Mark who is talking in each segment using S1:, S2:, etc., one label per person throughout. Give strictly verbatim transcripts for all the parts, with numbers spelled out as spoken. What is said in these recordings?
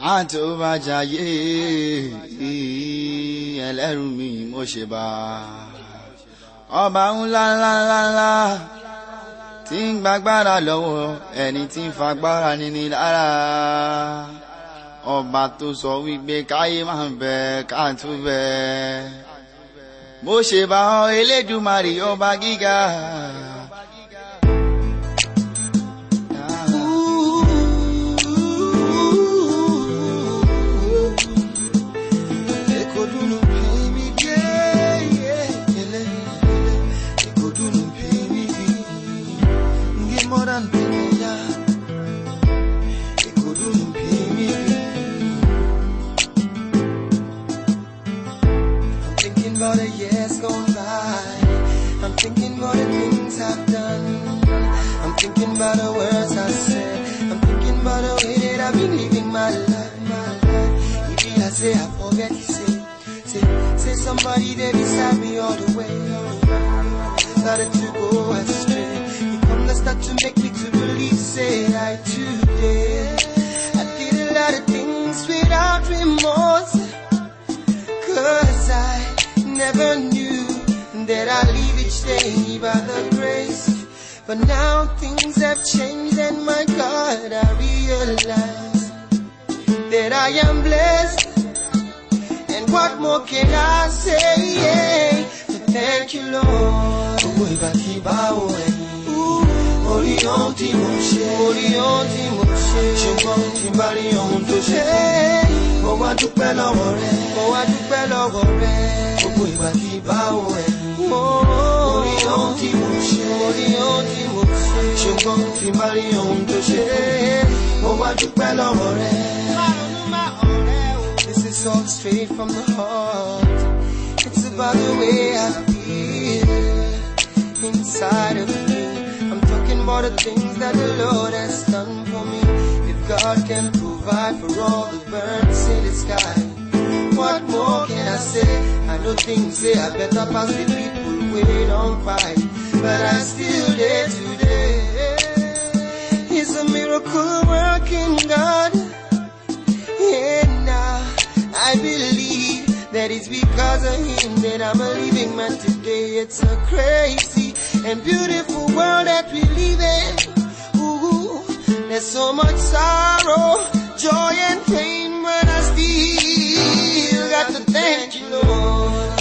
S1: Àtòbàjáyé ẹlẹ́rù mi mo ṣe bá ọba ńlá ńlá ńlá ńlá tí ń gbàgbára lọ́wọ́ ẹni tí ń fagbára níní lára ọba tó sọ wípé káyé máa ń bẹ káàtó bẹ mo ṣe bá ọ Elédùmarè ọba gíga.
S2: About the years gone by, I'm thinking about the things I've done. I'm thinking about the words I said. I'm thinking about the way that I've been living my life, my life. Maybe I say I forget to say, say, say somebody there beside me all the way. Started to go astray. You come to start to make me to believe, say I today. I did a lot of things without remorse, 'cause I never knew that I live each day by the grace. But now things have changed and my God, I realize that I am blessed. And what more can I say? Yeah. Thank you, Lord. Orion ti mo ṣe, Orion ti mo ṣe, ṣùgbọ́n tí bá rí ohun tó ṣe fún mi, mo wá dúpẹ́ lọ́wọ́ rẹ̀, mo wá dúpẹ́ lọ́wọ́ rẹ̀, gbogbo ìgbà tí bá wọ ẹ̀yìn. Orion ti mo ṣe, Orion ti mo ṣe, ṣùgbọ́n tí bá rí ohun tó ṣe fún mi, mo wá dúpẹ́ lọ́wọ́ rẹ̀. This is all straight from the heart. It's about the way I feel inside of me. About the things that the Lord has done for me. If God can provide for all the birds in the sky, what more can I say? I know things say I better pass the people wait on fight, but I still there today. He's a miracle working God. And now I believe that it's because of Him that I'm a living man today. It's a crazy and beautiful world that we live in. Ooh, there's so much sorrow, joy and pain, but I still got to thank you, Lord.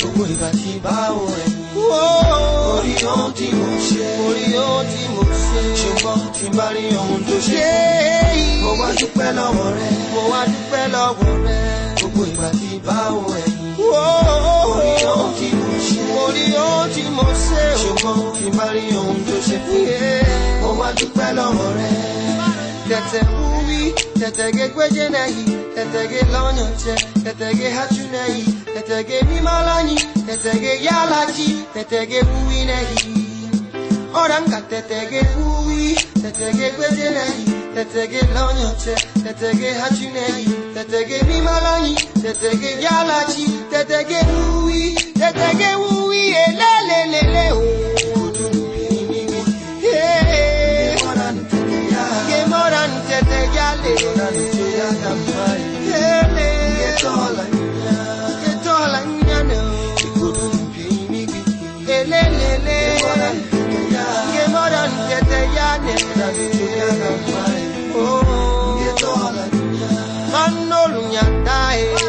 S2: Orion ti mo ṣe, Orion ti mo ṣe, ṣùgbọ́n tí bá rí ohun tó ṣe, mo wá dúpẹ́ lọ́wọ́ rẹ̀, mo wá dúpẹ́ lọ́wọ́ rẹ̀, gbogbo ìgbà tí bá wọ ẹ̀yìn. Orion ti mo ṣe, Orion ti mo ṣe, ṣùgbọ́n tí bá rí ohun tó ṣe fún mi, mo wá dúpẹ́ lọ́wọ́ rẹ̀. Tẹ̀tẹ̀ wúwí, tẹ̀tẹ̀ gé gbẹ́jẹ́ náà yìí, tẹ̀tẹ̀ gé lọ́yàn jẹ, tẹ̀tẹ̀ gé hájú náà yìí, tẹ̀tẹ̀ gé mímọ́ láyìn, tẹ̀tẹ̀ gé yálà jí, tẹ̀tẹ̀ gé wúwí náà yìí. Ọ̀ràǹkà tẹ̀tẹ̀ gé wúwí, tẹ̀tẹ̀ gé gbẹ́jẹ́ náà yìí, tẹ̀tẹ̀ gé lọ́yàn jẹ, tẹ̀tẹ̀ gé hájú náà yìí, tẹ̀tẹ̀ gé mímọ́ láyìn, tẹ̀tẹ̀ gé yálà jí, tẹ̀tẹ̀ gé wúwí, tẹ̀tẹ̀ gé wúwí, elélelele o. Oh,